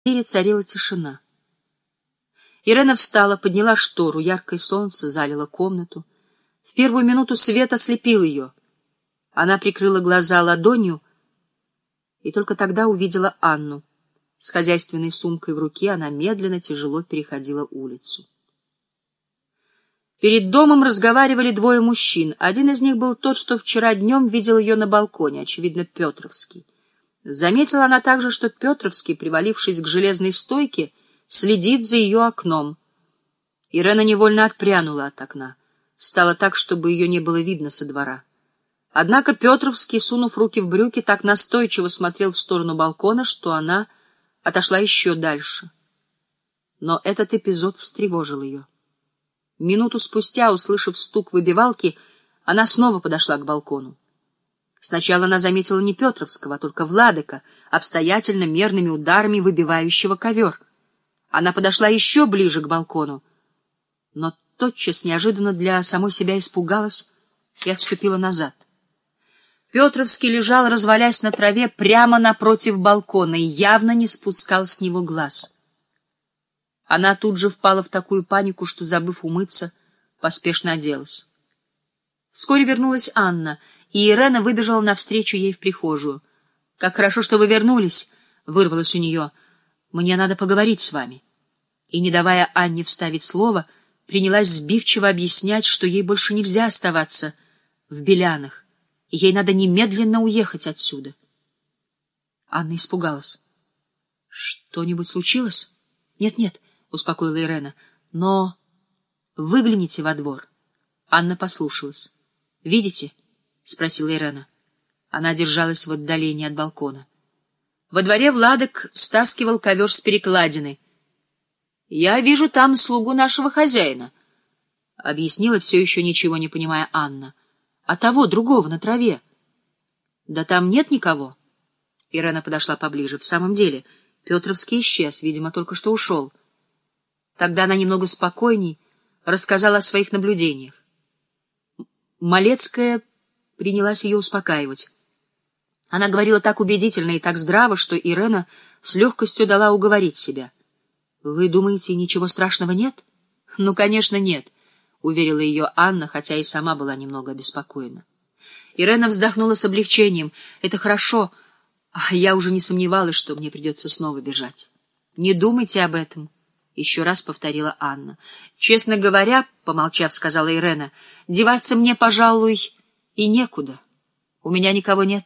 квартире царила тишина. Ирена встала, подняла штору, яркое солнце залило комнату. В первую минуту свет ослепил ее. Она прикрыла глаза ладонью и только тогда увидела Анну. С хозяйственной сумкой в руке она медленно, тяжело переходила улицу. Перед домом разговаривали двое мужчин. Один из них был тот, что вчера днем видел ее на балконе, очевидно, Петровский. Заметила она также, что Петровский, привалившись к железной стойке, следит за ее окном. Ирена невольно отпрянула от окна. Стало так, чтобы ее не было видно со двора. Однако Петровский, сунув руки в брюки, так настойчиво смотрел в сторону балкона, что она отошла еще дальше. Но этот эпизод встревожил ее. Минуту спустя, услышав стук выбивалки, она снова подошла к балкону. Сначала она заметила не Петровского, а только Владыка, обстоятельно мерными ударами выбивающего ковер. Она подошла еще ближе к балкону, но тотчас неожиданно для самой себя испугалась и отступила назад. Петровский лежал, развалясь на траве, прямо напротив балкона и явно не спускал с него глаз. Она тут же впала в такую панику, что, забыв умыться, поспешно оделась. Вскоре вернулась Анна, и Ирена выбежала навстречу ей в прихожую. — Как хорошо, что вы вернулись! — вырвалось у нее. — Мне надо поговорить с вами. И, не давая Анне вставить слово, принялась сбивчиво объяснять, что ей больше нельзя оставаться в Белянах, и ей надо немедленно уехать отсюда. Анна испугалась. — Что-нибудь случилось? — Нет-нет, — успокоила Ирена, — но выгляните во двор. Анна послушалась. — Видите? — спросила Ирена. Она держалась в отдалении от балкона. Во дворе Владык стаскивал ковер с перекладины. — Я вижу там слугу нашего хозяина, — объяснила все еще ничего не понимая Анна. — А того, другого, на траве. — Да там нет никого. Ирена подошла поближе. В самом деле, Петровский исчез, видимо, только что ушел. Тогда она немного спокойней рассказала о своих наблюдениях. Малецкая принялась ее успокаивать. Она говорила так убедительно и так здраво, что Ирена с легкостью дала уговорить себя. — Вы думаете, ничего страшного нет? — Ну, конечно, нет, — уверила ее Анна, хотя и сама была немного обеспокоена. Ирена вздохнула с облегчением. — Это хорошо, а я уже не сомневалась, что мне придется снова бежать. — Не думайте об этом, — еще раз повторила Анна. — Честно говоря, — помолчав, сказала Ирена, — деваться мне, пожалуй, и некуда. У меня никого нет.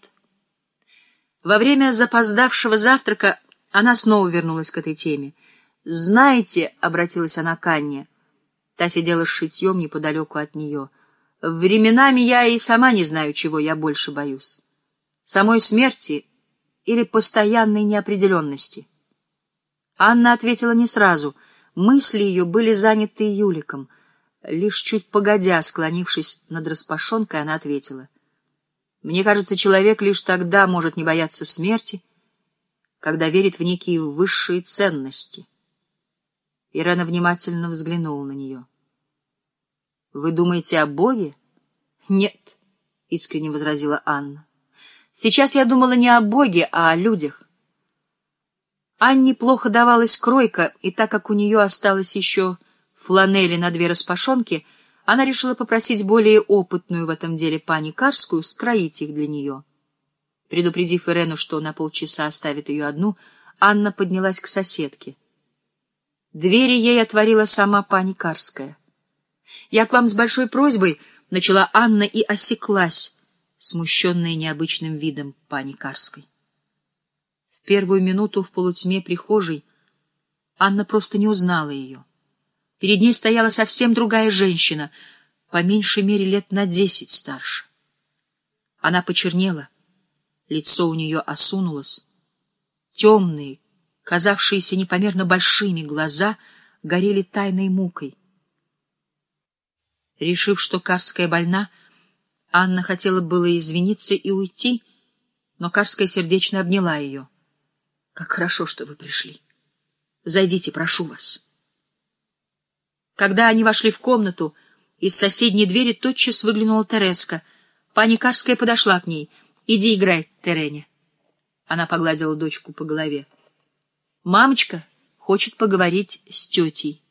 Во время запоздавшего завтрака она снова вернулась к этой теме. «Знаете, — обратилась она к Анне, — та сидела с шитьем неподалеку от нее, — временами я и сама не знаю, чего я больше боюсь. Самой смерти или постоянной неопределенности?» Анна ответила не сразу. Мысли ее были заняты Юликом. Лишь чуть погодя, склонившись над распашонкой, она ответила: «Мне кажется, человек лишь тогда может не бояться смерти, когда верит в некие высшие ценности». Ирена внимательно взглянула на нее. — Вы думаете о Боге? — Нет, — искренне возразила Анна. — Сейчас я думала не о Боге, а о людях. Анне плохо давалась кройка, и так как у нее осталось еще фланели на 2 распашонки, она решила попросить более опытную в этом деле пани Карскую скроить их для нее. Предупредив Ирену, что на полчаса оставит ее одну, Анна поднялась к соседке. Двери ей отворила сама пани Карская. — Я к вам с большой просьбой, — начала Анна и осеклась, смущенная необычным видом пани Карской. В первую минуту в полутьме прихожей Анна просто не узнала ее. Перед ней стояла совсем другая женщина, по меньшей мере лет на 10 старше. Она почернела, лицо у нее осунулось, темные, казавшиеся непомерно большими глаза горели тайной мукой. Решив, что Карская больна, Анна хотела было извиниться и уйти, но Карская сердечно обняла ее. — Как хорошо, что вы пришли. Зайдите, прошу вас. Когда они вошли в комнату, из соседней двери тотчас выглянула Тереска. Пани Карская подошла к ней. — Иди играй, Тереня. Она погладила дочку по голове. Мамочка хочет поговорить с тетей.